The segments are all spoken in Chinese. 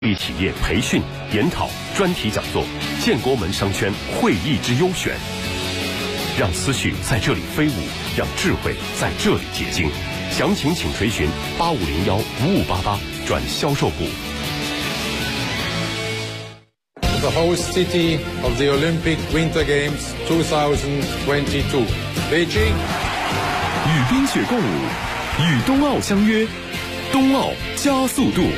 立企业培训、研讨、专题讲座，建国门商圈会议之优选，让思绪在这里飞舞，让智慧在这里结晶。详情请垂询8501-5588转销售部。 The host city of the Olympic Winter Games 2022, Beijing。 与冰雪共舞，与冬奥相约，冬奥加速度。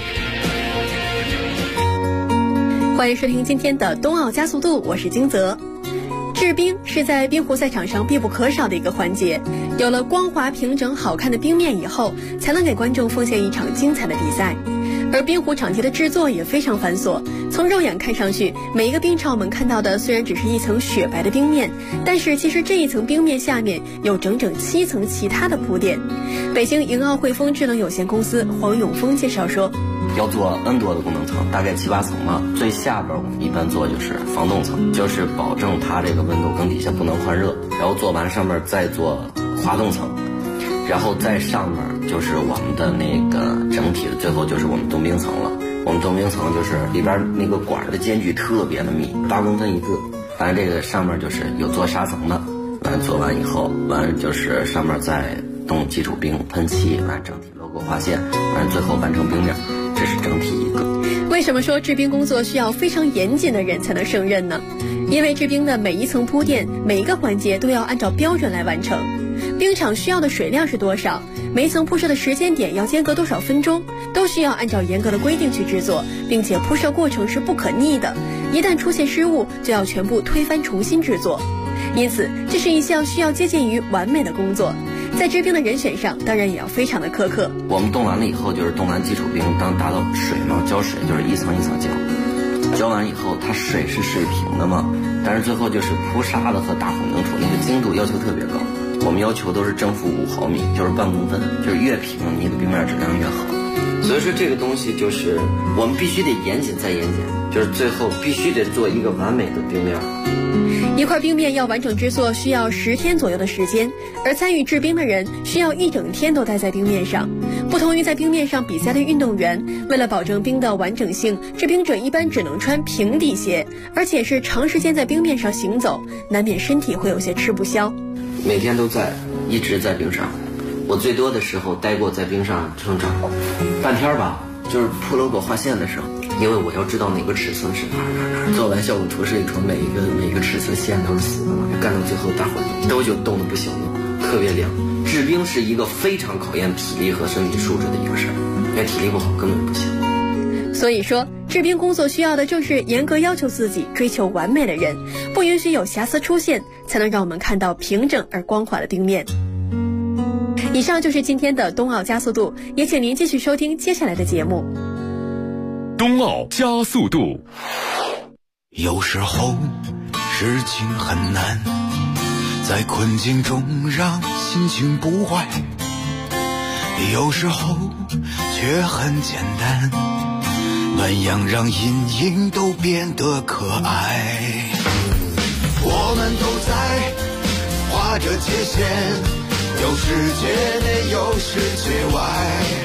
欢迎收听今天的冬奥加速度，我是金泽。制冰是在冰壶赛场上必不可少的一个环节，有了光滑平整好看的冰面以后，才能给观众奉献一场精彩的比赛。而冰壶场地的制作也非常繁琐，从肉眼看上去，每一个冰场我们看到的虽然只是一层雪白的冰面，但是其实这一层冰面下面有整整7层其他的铺垫。北京迎奥汇丰智能有限公司黄永峰介绍说， 要做 N 多的功能层，大概7、8层嘛。最下边我们一般做就是防冻层，就是保证它这个温度更底下不能换热，然后做完上面再做滑动层，然后在上面就是我们的那个整体的最后就是我们冻冰层了。我们冻冰层就是里边那个管的间距特别的密，8公分一个。反正这个上面就是有做砂层的，完做完以后，完就是上面再冻基础冰喷漆，完整体 logo 划线，完最后完成冰面。这是整体一个。 为什么说制冰工作需要非常严谨的人才能胜任呢？因为制冰的每一层铺垫，每一个环节都要按照标准来完成。冰场需要的水量是多少，每一层铺设的时间点要间隔多少分钟，都需要按照严格的规定去制作，并且铺设过程是不可逆的，一旦出现失误就要全部推翻重新制作。因此这是一项需要接近于完美的工作，在制冰的人选上当然也要非常的苛刻。 我们冻完了以后就是冻完基础冰，当达到水嘛，浇水就是一层一层浇完以后它水是水平的嘛，但是最后就是铺沙子和打混凝土那个精度要求特别高，我们要求都是正负5毫米，就是半公分，就是越平你的冰面质量越好。所以说这个东西就是我们必须得严谨再严谨，就是最后必须得做一个完美的冰面。 一块冰面要完整制作需要10天左右的时间，而参与制冰的人需要1整天都待在冰面上。不同于在冰面上比赛的运动员，为了保证冰的完整性，制冰者一般只能穿平底鞋，而且是长时间在冰面上行走，难免身体会有些吃不消。 每天都在，一直在冰上。我最多的时候待过在冰上整整半天吧，就是铺 logo 画线的时候，因为我要知道哪个尺寸是哪儿。做完效果图示以后，每一个尺寸线都是死的嘛，就干到最后大混凝都就冻得不行了，特别凉。制冰是一个非常考验体力和身体素质的一个事儿，因为体力不好根本不行。 所以说，制冰工作需要的正是严格要求自己、追求完美的人，不允许有瑕疵出现，才能让我们看到平整而光滑的冰面。以上就是今天的冬奥加速度，也请您继续收听接下来的节目。 冬奥加速度。 有时候事情很难，在困境中让心情不坏，有时候却很简单，暖阳让阴影都变得可爱。我们都在画着界限，有世界内有世界外，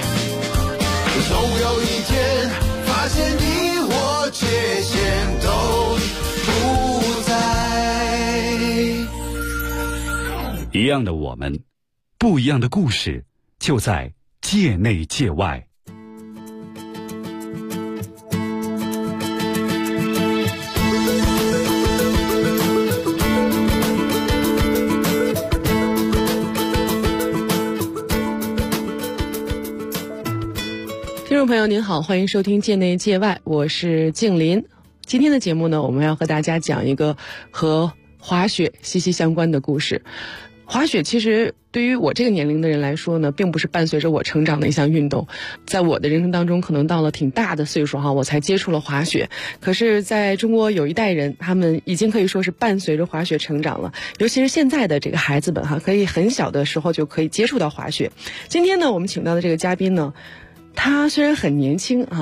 总有一天发现你我界限都不在。 一样的我们，不一样的故事，就在界内界外。 听众朋友您好，欢迎收听界内界外，我是静林。今天的节目呢，我们要和大家讲一个和滑雪息息相关的故事。滑雪其实对于我这个年龄的人来说呢，并不是伴随着我成长的一项运动。在我的人生当中，可能到了挺大的岁数我才接触了滑雪。可是在中国有一代人，他们已经可以说是伴随着滑雪成长了，尤其是现在的这个孩子们可以很小的时候就可以接触到滑雪。今天呢，我们请到的这个嘉宾呢，他虽然很年轻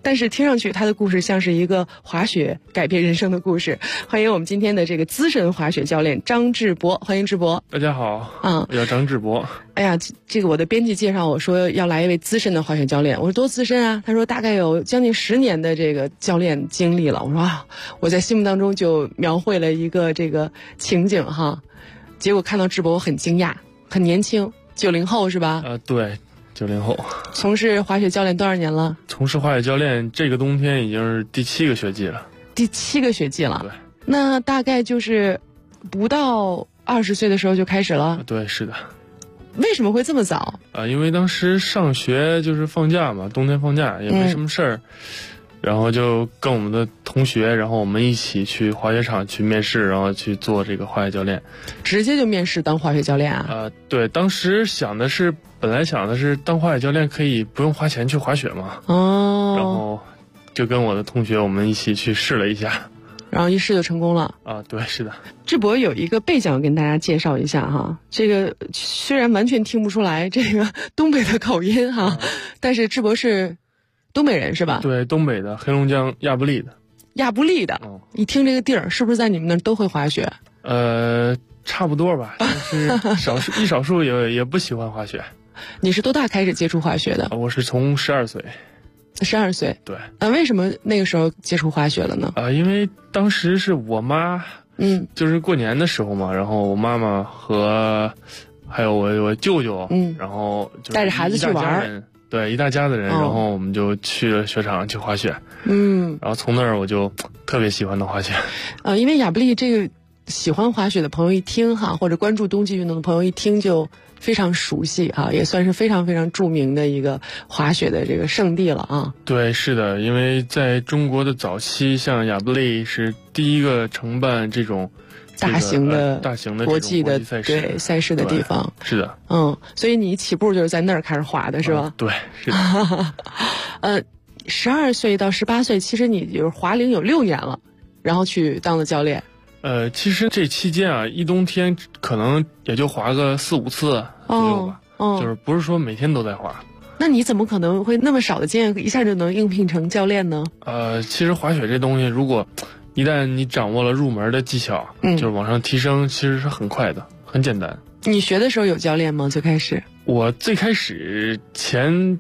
但是听上去他的故事像是一个滑雪改变人生的故事。欢迎我们今天的这个资深滑雪教练张志博，欢迎志博。 大家好，我叫张志博。 哎呀，这个我的编辑介绍我说要来一位资深的滑雪教练，我说多资深啊？他说大概有将近10年的这个教练经历了。我说啊，我在心目当中就描绘了一个这个情景哈，结果看到志博我很惊讶，很年轻，90后是吧？ 对，90后。 从事滑雪教练多少年了？ 从事滑雪教练这个冬天已经是第7个学季了。 第7个学季了。 对。 那大概就是不到20岁的时候就开始了。 对，是的。 为什么会这么早？ 因为当时上学就是放假嘛，冬天放假也没什么事儿，然后就跟我们的同学，然后我们一起去滑雪场去面试，然后去做这个滑雪教练。 直接就面试当滑雪教练啊？ 对，当时本来想的是当滑雪教练可以不用花钱去滑雪嘛。 哦。 然后就跟我的同学我们一起去试了一下。 然后一试就成功了。 对，是的。 志博有一个背景跟大家介绍一下哈，这个虽然完全听不出来这个东北的口音哈，但是志博是东北人是吧？ 对，东北的，黑龙江亚布力的。 亚布力的。一听这个地儿，是不是在你们那儿都会滑雪？ 差不多吧，但是少数也不喜欢滑雪。 你是多大开始接触滑雪的？ 我是从12岁。 12岁。 对。 为什么那个时候接触滑雪了呢？ 因为当时是我妈，就是过年的时候嘛，然后我妈妈和还有我舅舅，然后就带着孩子去玩， 对，一大家子人，然后我们就去了雪场去滑雪，然后从那儿我就特别喜欢的滑雪。 因为亚布力这个喜欢滑雪的朋友一听哈，或者关注冬季运动的朋友一听就非常熟悉啊，也算是非常非常著名的一个滑雪的这个圣地了啊。 对，是的，因为在中国的早期，像亚布力是第一个承办这种大型的国际的对赛事的地方。 是的。 所以你起步就是在那儿开始滑的是吧？ 对，是的。 12岁到18岁，其实你就是滑龄有6年了，然后去当了教练。 其实这期间啊，一冬天可能也就滑个4-5次左右吧，就是不是说每天都在滑。 那你怎么可能会那么少的经验，一下就能应聘成教练呢？ 其实滑雪这东西，如果一旦你掌握了入门的技巧，就是往上提升，其实是很快的，很简单。 你学的时候有教练吗？最开始？ 我最开始前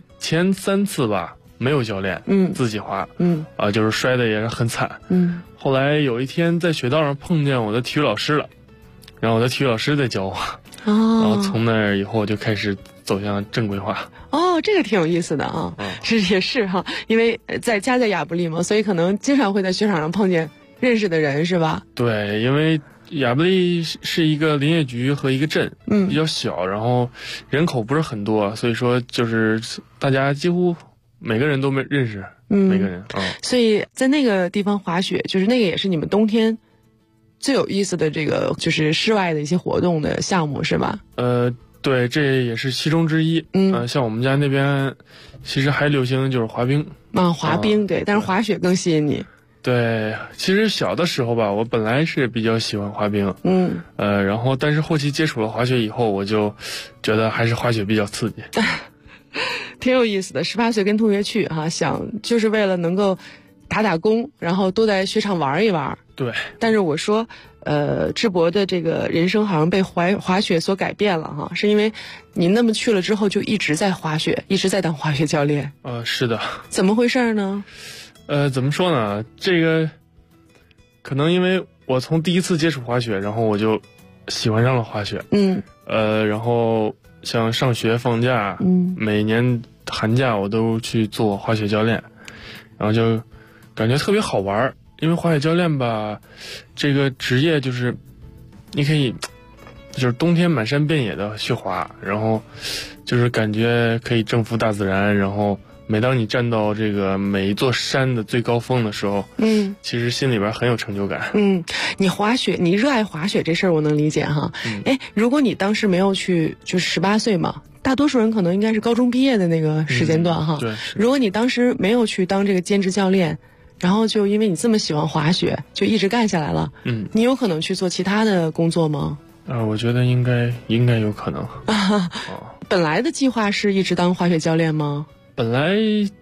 3次吧，没有教练，自己滑，就是摔的也是很惨，后来有一天在雪道上碰见我的体育老师了，然后我的体育老师在教我，然后从那以后就开始走向正规化。 这个挺有意思的啊，也是哈，因为在亚布力嘛，所以可能经常会在雪场上碰见认识的人是吧？ 对，因为亚布力是一个林业局和一个镇，比较小，然后人口不是很多，所以说就是大家几乎每个人都认识。每个人所以在那个地方滑雪，就是那个也是你们冬天最有意思的这个就是室外的一些活动的项目是吧？ 对，这也是其中之一。像我们家那边其实还流行就是滑冰。 滑冰对，但是滑雪更吸引你。 对，其实小的时候吧，我本来是比较喜欢滑冰，然后但是后期接触了滑雪以后，我就觉得还是滑雪比较刺激。 挺有意思的，18岁跟同学去想就是为了能够打工，然后多在雪场玩一玩。 对。 但是我说，志博的这个人生好像被滑雪所改变了是因为你那么去了之后就一直在滑雪，一直在当滑雪教练。 是的。怎么回事呢？ 怎么说呢？这个可能因为我从第一次接触滑雪，然后我就喜欢上了滑雪。然后像上学放假，每年寒假我都去做滑雪教练，然后就感觉特别好玩。因为滑雪教练吧，这个职业就是你可以就是冬天满山遍野的去滑，然后就是感觉可以征服大自然，然后每当你站到这个每一座山的最高峰的时候，其实心里边很有成就感。你滑雪，你热爱滑雪这事儿我能理解哈。如果你当时没有去，就是18岁嘛，大多数人可能应该是高中毕业的那个时间段哈。对。如果你当时没有去当这个兼职教练，然后就因为你这么喜欢滑雪，就一直干下来了。你有可能去做其他的工作吗？我觉得应该有可能。本来的计划是一直当滑雪教练吗？本来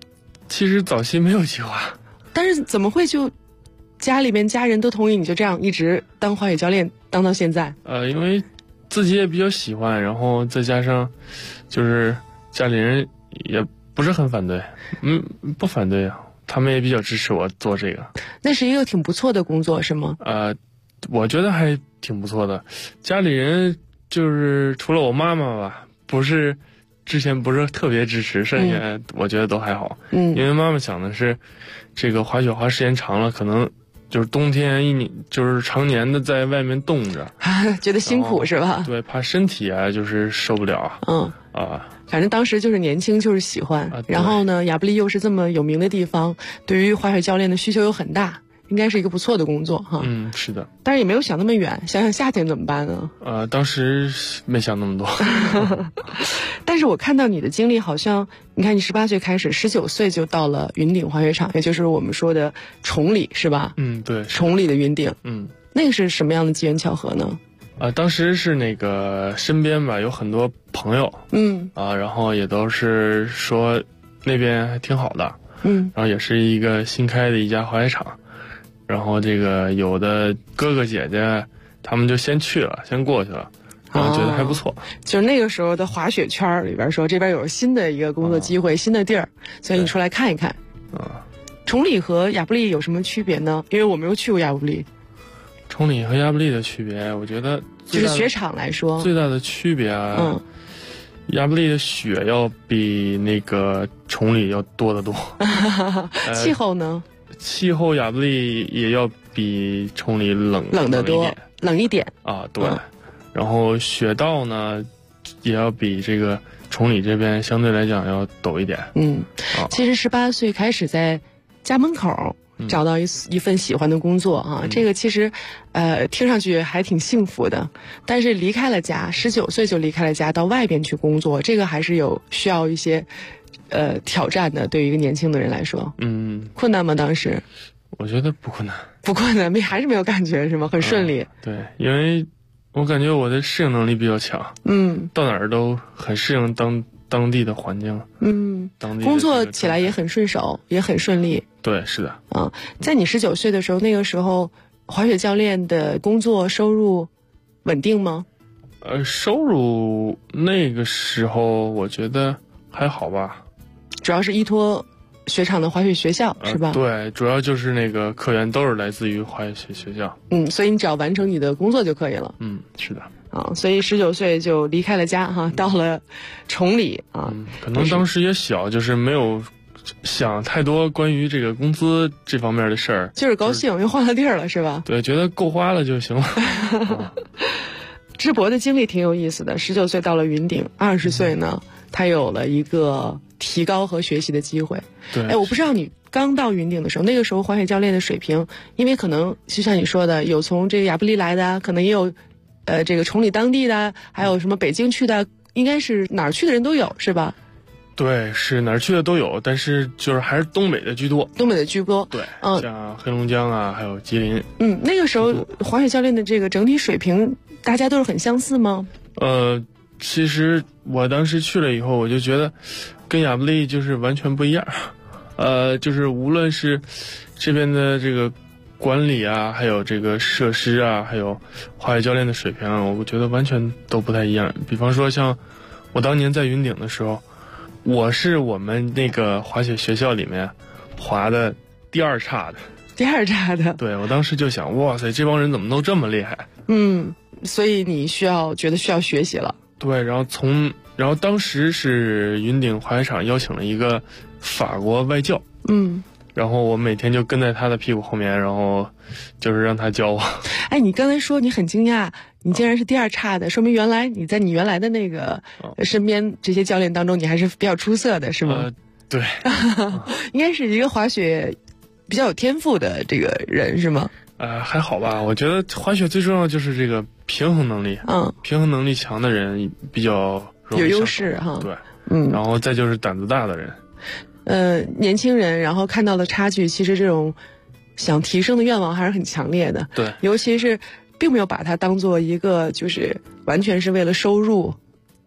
其实早期没有计划， 但是怎么会就家里面家人都同意你就这样一直当滑雪教练当到现在？ 因为自己也比较喜欢，然后再加上就是家里人也不是很反对，不反对啊，他们也比较支持我做这个。 那是一个挺不错的工作是吗？ 我觉得还挺不错的，家里人就是除了我妈妈吧，之前不是特别支持，剩下我觉得都还好。因为妈妈想的是，这个滑雪滑时间长了，可能就是冬天一年就是常年的在外面冻着， 觉得辛苦是吧？ 对，怕身体啊就是受不了。 反正当时就是年轻，就是喜欢。然后呢，亚布力又是这么有名的地方，对于滑雪教练的需求又很大。应该是一个不错的工作哈。 是的。 但是也没有想那么远，想想夏天怎么办呢？ 当时没想那么多。 但是我看到你的经历，好像你看你18岁开始，19岁就到了云顶滑雪场，也就是我们说的崇礼，是吧？ 对。 崇礼的云顶。那个是什么样的机缘巧合呢？ 当时是那个身边吧有很多朋友，然后也都是说那边还挺好的，然后也是一个新开的一家滑雪场。然后这个有的哥哥姐姐他们就先去了，先过去了，然后觉得还不错。 就是那个时候的滑雪圈里边说，这边有新的一个工作机会，新的地儿，所以你出来看一看。崇礼和亚布力有什么区别呢？因为我没有去过亚布力。 崇礼和亚布力的区别，我觉得就是雪场来说， 最大的区别亚布力的雪要比那个崇礼要多得多。 气候呢？ 气候亚布力也要比崇礼冷得多，冷一点对。然后雪道呢，也要比这个崇礼这边相对来讲要陡一点。 其实18岁开始在家门口找到一份喜欢的工作这个其实听上去还挺幸福的。但是离开了家，19岁就离开了家到外边去工作，这个还是需要一些挑战的，对于一个年轻的人来说。困难吗？当时我觉得不困难。 不困难，还是没有感觉是吗？很顺利。 对，因为我感觉我的适应能力比较强。到哪儿都很适应当地的环境。当地工作起来也很顺手，也很顺利。 对，是的。 在你19岁的时候，那个时候滑雪教练的工作收入稳定吗？ 收入那个时候我觉得还好吧。 主要是依托雪场的滑雪学校是吧？ 对，主要就是那个客源都是来自于滑雪学校。 所以你只要完成你的工作就可以了。 是的。 所以19岁就离开了家到了崇礼可能当时也小，就是没有想太多关于这个工资这方面的事儿， 就是高兴，又换了地儿了是吧？ 对，觉得够花了就行了。 智博的经历挺有意思的，19岁到了云顶，20岁呢，他有了一个提高和学习的机会。 对， 我不知道你刚到云顶的时候，那个时候滑雪教练的水平，因为可能就像你说的，有从这个亚布力来的，可能也有这个崇礼当地的，还有什么北京去的，应该是哪儿去的人都有是吧？ 对，是哪儿去的都有，但是就是还是东北的居多。 东北的居多。 对，像黑龙江啊，还有吉林。 那个时候滑雪教练的这个整体水平，大家都是很相似吗？ 其实我当时去了以后，我就觉得跟亚布力就是完全不一样。就是无论是这边的这个管理啊，还有这个设施啊，还有滑雪教练的水平啊，我觉得完全都不太一样。比方说像我当年在云顶的时候，我是我们那个滑雪学校里面滑的第二差的。 第二差的。 对，我当时就想，哇塞，这帮人怎么都这么厉害？ 所以你觉得需要学习了。 对，然后当时是云顶滑雪场邀请了一个法国外教。然后我每天就跟在他的屁股后面，然后就是让他教我。 你刚才说你很惊讶，你竟然是第二差的，说明原来你在你原来的那个身边这些教练当中，你还是比较出色的，是吗？ 对。 应该是一个滑雪比较有天赋的这个人，是吗？ 还好吧，我觉得滑雪最重要就是这个平衡能力。平衡能力强的人比较容易有优势哈。 对，然后再就是胆子大的人。 年轻人然后看到了差距，其实这种想提升的愿望还是很强烈的。 对， 尤其是并没有把它当做一个就是完全是为了收入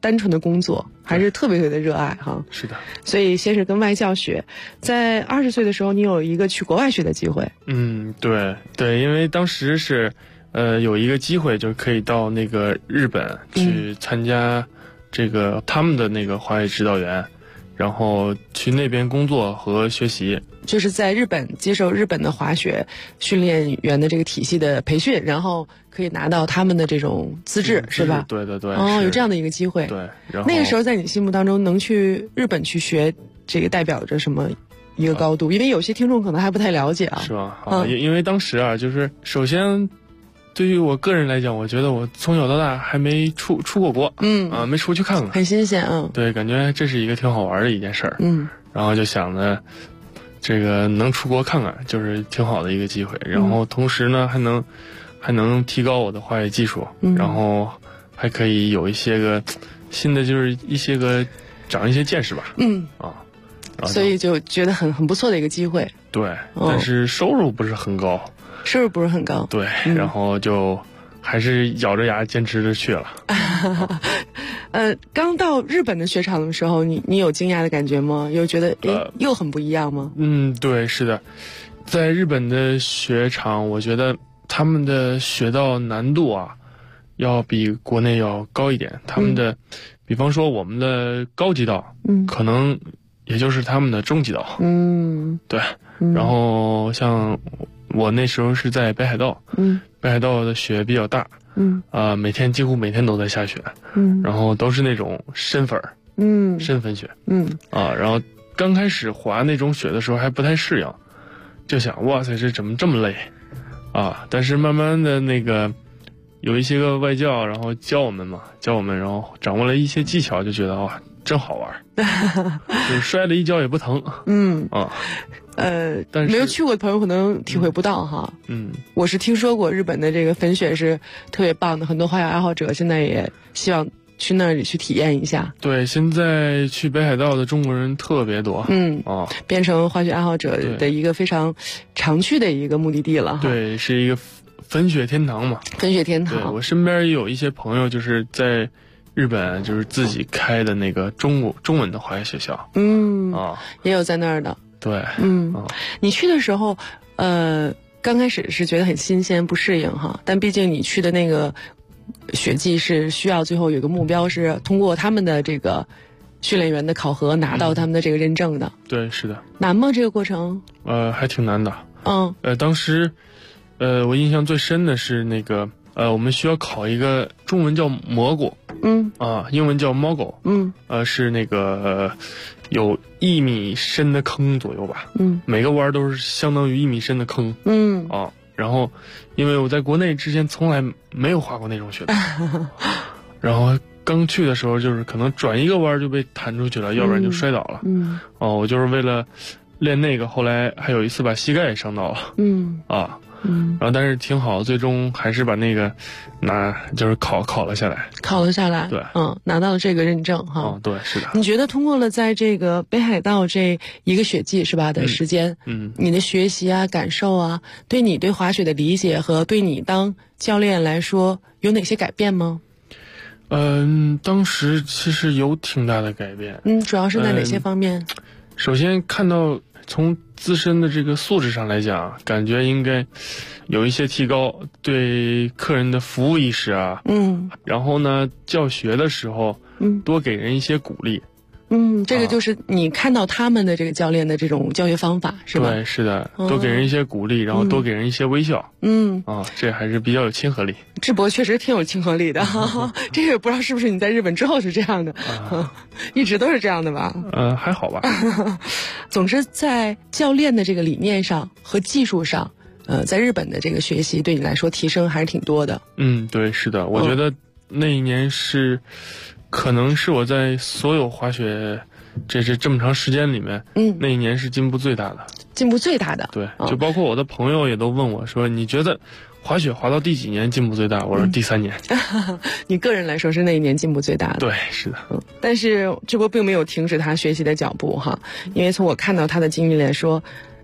单纯的工作，还是特别特别的热爱哈。 是的。 所以先是跟外教学，在20岁的时候，你有一个去国外学的机会。 对，因为当时是有一个机会，就可以到那个日本去参加这个他们的那个滑雪指导员，然后去那边工作和学习。 就是在日本接受日本的滑雪训练员的这个体系的培训，然后可以拿到他们的这种资质，是吧？ 对。 有这样的一个机会。 对，然后那个时候在你心目当中，能去日本去学，这个代表着什么一个高度？因为有些听众可能还不太了解啊。 是吧？因为当时啊，就是首先，对于我个人来讲，我觉得我从小到大还没出过国，没出去看看， 很新鲜， 对，感觉这是一个挺好玩的一件事儿，然后就想着这个能出国看看，就是挺好的一个机会，然后同时呢还能提高我的滑雪技术，然后还可以有一些个新的，就是一些个长一些见识吧， 所以就觉得很不错的一个机会。 对，但是收入不是很高。 收入不是很高， 对，然后就还是咬着牙坚持着去了。 刚到日本的雪场的时候，你有惊讶的感觉吗？有觉得又很不一样吗？ 对，是的，在日本的雪场，我觉得他们的雪道难度啊，要比国内要高一点。他们的，比方说我们的高级道，可能也就是他们的中级道。对，然后像我那时候是在北海道，北海道的雪比较大，几乎每天都在下雪，然后都是那种深粉雪，然后刚开始滑那种雪的时候还不太适应，就想哇塞，这怎么这么累啊？但是慢慢的那个有一些个外教，然后教我们，然后掌握了一些技巧，就觉得哇，真好玩，就是摔了一跤也不疼，但是没有去过的朋友可能体会不到哈。我是听说过日本的这个粉雪是特别棒的，很多滑雪爱好者现在也希望去那里去体验一下。 对，现在去北海道的中国人特别多， 变成滑雪爱好者的一个非常常去的一个目的地了。 对，是一个粉雪天堂嘛。 粉雪天堂。 对，我身边也有一些朋友就是在日本就是自己开的那个中文的滑雪学校。 也有在那儿的。 对， 你去的时候，刚开始是觉得很新鲜不适应哈，但毕竟你去的那个雪季是需要最后有个目标是通过他们的这个训练员的考核拿到他们的这个认证的。 对，是的。 难吗？这个过程？ 还挺难的。当时，我印象最深的是那个我们需要考一个中文叫蘑菇，英文叫猫狗，是那个有1米深的坑左右吧，每个弯都是相当于1米深的坑，然后因为我在国内之前从来没有滑过那种雪道，然后刚去的时候就是可能转一个弯就被弹出去了，要不然就摔倒了，我就是为了练那个，后来还有一次把膝盖也伤到了，然后但是挺好，最终还是把那个就是考了下来。考了下来，对， 拿到了这个认证哈。 对，是的。 你觉得通过了在这个北海道这一个雪季是吧的时间，你的学习啊、感受啊，对你对滑雪的理解和对你当教练来说有哪些改变吗？ 当时其实有挺大的改变。 主要是在哪些方面？ 首先看到从自身的这个素质上来讲，感觉应该有一些提高，对客人的服务意识啊，然后呢，教学的时候，多给人一些鼓励。 这个就是你看到他们的这个教练的这种教学方法是吧？ 对，是的，多给人一些鼓励，然后多给人一些微笑。这还是比较有亲和力。 智博确实挺有亲和力的，这个也不知道是不是你在日本之后是这样的，一直都是这样的吧？ 还好吧。 总之，在教练的这个理念上和技术上，在日本的这个学习对你来说提升还是挺多的。 对，是的，我觉得那一年可能是我在所有滑雪这么长时间里面，那一年是进步最大的。 进步最大的。 对，就包括我的朋友也都问我说：“你觉得滑雪滑到第几年进步最大？”我说：“第3年。” 你个人来说是那一年进步最大的。 对，是的。 但是智博并没有停止他学习的脚步哈，因为从我看到他的经历来说，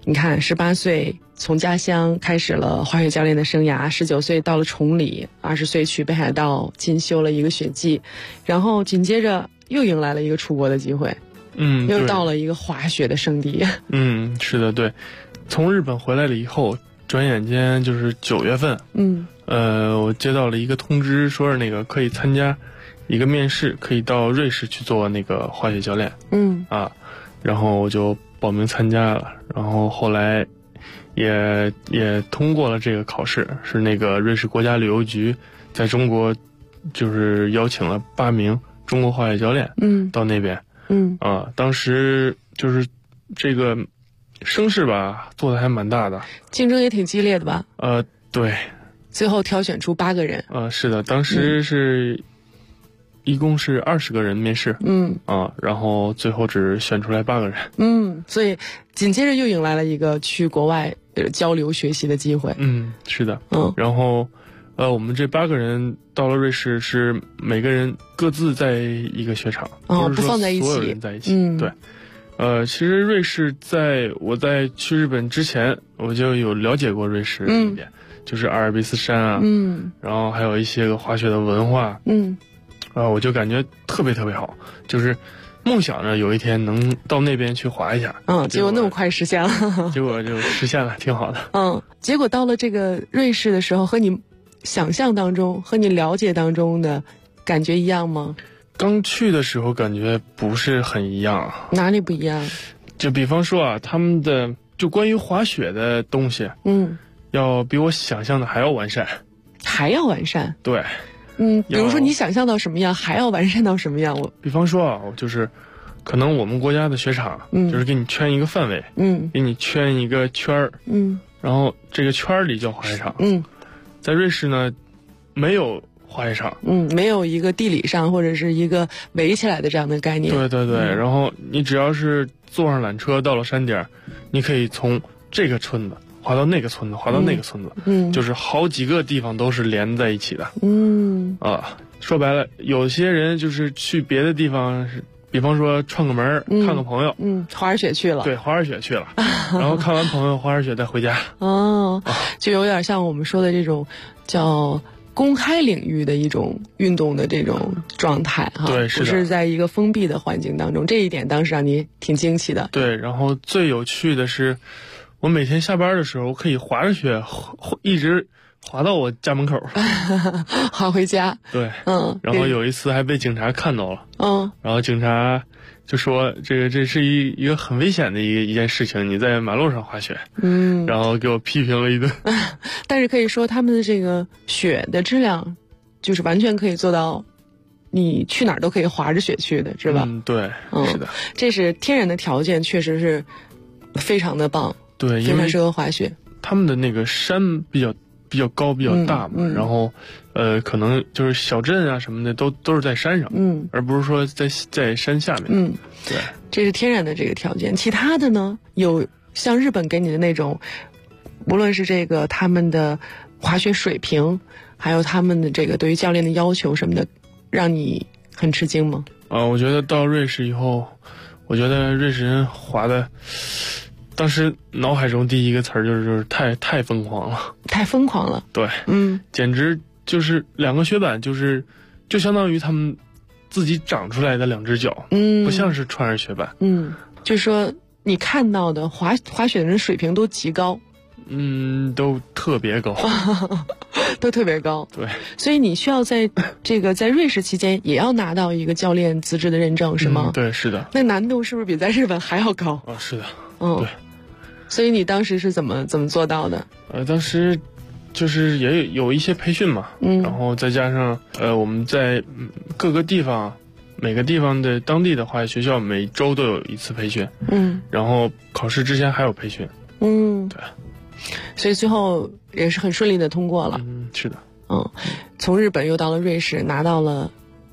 你看18岁从家乡开始了滑雪教练的生涯，19岁到了崇礼，20岁去北海道进修了1个雪季，然后紧接着又迎来了一个出国的机会，又到了一个滑雪的圣地。 是的，对。从日本回来了以后，转眼间就是9月份，我接到了一个通知，说是那个可以参加一个面试，可以到瑞士去做那个滑雪教练。然后我就报名参加了，然后后来也通过了这个考试，是那个瑞士国家旅游局在中国就是邀请了8名中国滑雪教练到那边。当时就是这个声势吧做的还蛮大的， 竞争也挺激烈的吧？ 对。 最后挑选出8个人。 是的，当时是一共是20个人面试。然后最后只选出来8个人。 所以紧接着又迎来了一个去国外交流学习的机会。 是的。然后我们这8个人到了瑞士，是每个人各自在一个雪场， 不放在一起， 所有人在一起。对。其实瑞士我在去日本之前，我就有了解过瑞士一点，就是阿尔卑斯山啊，然后还有一些个滑雪的文化，我就感觉特别特别好，就是梦想着有一天能到那边去滑一下。 结果那么快实现了。 结果就实现了，挺好的。 结果到了这个瑞士的时候，和你想象当中和你了解当中的感觉一样吗？ 刚去的时候感觉不是很一样。 哪里不一样？ 就比方说他们的就关于滑雪的东西，要比我想象的还要完善。 还要完善？ 对。 比如说你想象到什么样，还要完善到什么样？ 比方说就是可能我们国家的雪场，就是给你圈一个范围，给你圈一个圈儿，然后这个圈里叫滑雪场。在瑞士呢，没有滑雪场， 没有一个地理上或者是一个围起来的这样的概念。 对对对。然后你只要是坐上缆车到了山顶，你可以从这个村子滑到那个村子，滑到那个村子，就是好几个地方都是连在一起的。说白了，有些人就是去别的地方，比方说串个门，看个朋友， 滑着雪去了。 对，滑着雪去了，然后看完朋友滑着雪再回家。 就有点像我们说的这种叫公开领域的一种运动的这种状态哈。 对，是的。 不是在一个封闭的环境当中，这一点当时让你挺惊奇的。 对，然后最有趣的是，我每天下班的时候可以滑着雪一直滑到我家门口， 滑回家。 对，然后有一次还被警察看到了，然后警察就说这是一个很危险的一件事情，你在马路上滑雪，然后给我批评了一顿。 但是可以说他们的这个雪的质量，就是完全可以做到，你去哪儿都可以滑着雪去的，是吧？ 对，是的， 这是天然的条件，确实是非常的棒， 对， 非常适合滑雪。 他们的那个山比较高比较大嘛，然后可能就是小镇啊什么的都是在山上，而不是说在山下面。对， 这是天然的这个条件。其他的呢，有像日本给你的那种，无论是这个他们的滑雪水平，还有他们的这个对于教练的要求什么的，让你很吃惊吗？ 我觉得到瑞士以后，我觉得瑞士人滑的。当时脑海中第一个词儿就是太疯狂了， 太疯狂了。 对，简直就是2个雪板，就相当于他们自己长出来的2只脚，不像是穿着雪板。 就是说你看到的滑雪的人水平都极高， 都特别高， 都特别高。 对， 所以你需要在瑞士期间也要拿到一个教练资质的认证，是吗？ 对，是的。 那难度是不是比在日本还要高？ 是的， 对。所以你当时是怎么做到的？ 当时就是也有一些培训嘛，然后再加上我们在各个地方，每个地方的当地的滑雪学校每周都有一次培训，然后考试之前还有培训，对， 所以最后也是很顺利的通过了。 是的， 从日本又到了瑞士，拿到了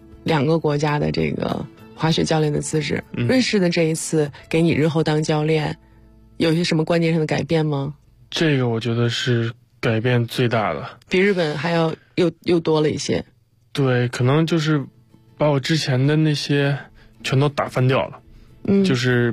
2个国家的这个滑雪教练的资质。瑞士的这一次给你日后当教练。有些什么观念上的改变吗？ 这个我觉得是改变最大的， 比日本还要又多了一些。 对，可能就是把我之前的那些全都打翻掉了，就是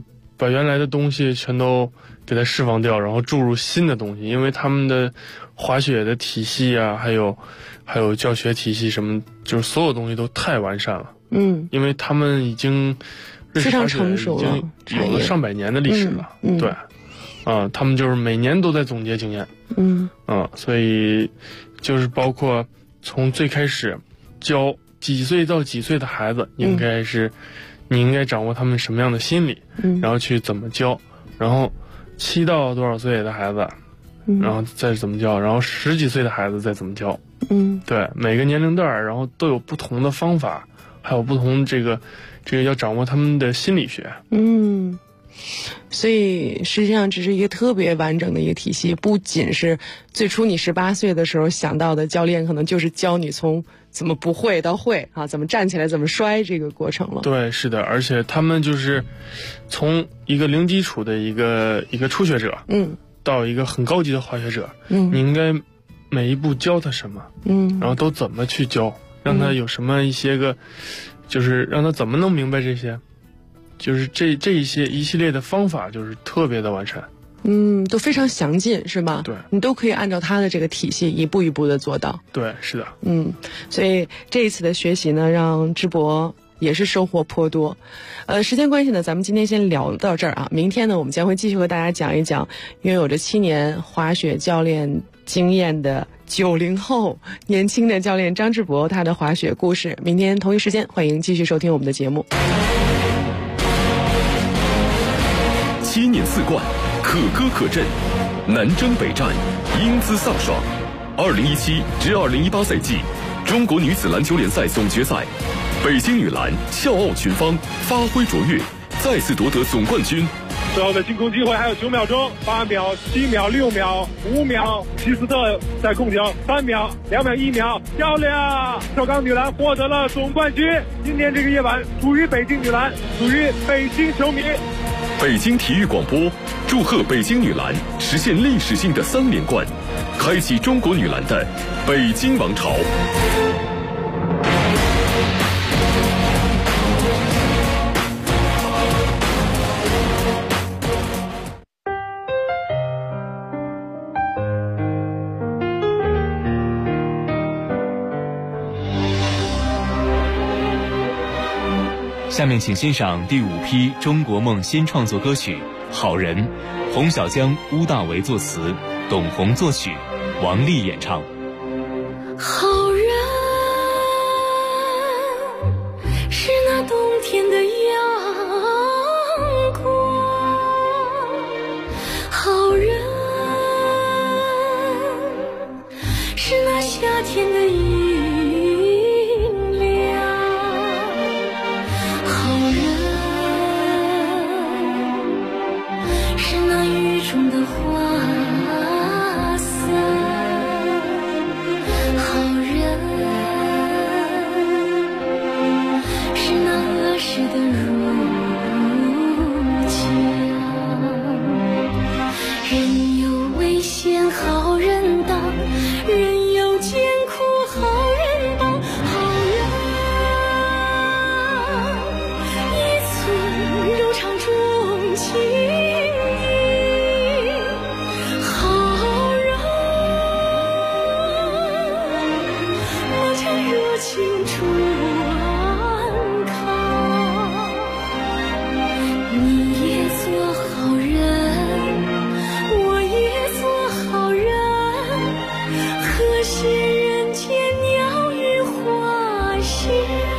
把原来的东西全都给它释放掉，然后注入新的东西，因为他们的滑雪的体系啊，还有教学体系什么，就是所有东西都太完善了。因为他们已经非常成熟了， 已经有了上百年的历史了。对，他们就是每年都在总结经验。所以就是包括从最开始教几岁到几岁的孩子，你应该掌握他们什么样的心理，然后去怎么教，然后7到多少岁的孩子，然后再怎么教，然后10几岁的孩子再怎么教。对，每个年龄段然后都有不同的方法，还有不同这个要掌握他们的心理学。 所以实际上这是一个特别完整的一个体系，不仅是最初你18岁的时候想到的教练可能就是教你从怎么不会到会啊，怎么站起来怎么摔这个过程了。 对，是的，而且他们就是从一个零基础的一个初学者，到一个很高级的滑雪者，你应该每一步教他什么，然后都怎么去教，让他有什么一些个，就是让他怎么能明白这些。就是这一系列的方法就是特别的完善， 都非常详尽，是吧？ 对， 你都可以按照他的这个体系一步一步的做到。 对，是的。 所以这一次的学习呢，让智博也是收获颇多。时间关系呢，咱们今天先聊到这儿啊。明天呢，我们将会继续和大家讲一讲拥有着7年滑雪教练经验的90后年轻的教练张智博他的滑雪故事。明天同一时间，欢迎继续收听我们的节目。 7年4冠，可歌可阵，南征北战，英姿飒爽。2017至2018赛季中国女子篮球联赛总决赛，北京女篮笑傲群芳，发挥卓越，再次夺得总冠军。 最后的进攻机会还有9秒钟，8秒、7秒、6秒、5秒，希斯特在控球，3秒、2秒、1秒，漂亮！首钢女篮获得了总冠军。今天这个夜晚属于北京女篮，属于北京球迷。 北京体育广播祝贺北京女篮实现历史性的3连冠，开启中国女篮的北京王朝。 下面请欣赏第5批中国梦新创作歌曲《好人》，洪小江、乌大维作词，董宏作曲，王丽演唱。 好人是那冬天的阳光，好人是那夏天的阴凉，好人是那雨中的花伞，好人是那恶时的如江，人有危险好人当，人有艰苦好人帮，好人一寸柔肠中情义，好人莫将热情传开，你也做好人，我也做好人，和谐人间鸟语花香。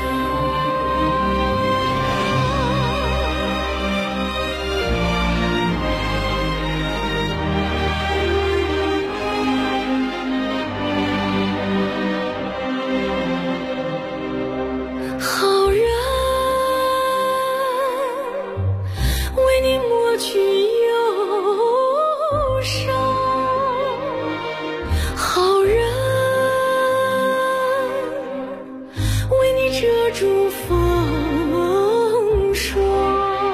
好人为你抹去忧伤，好人为你遮住风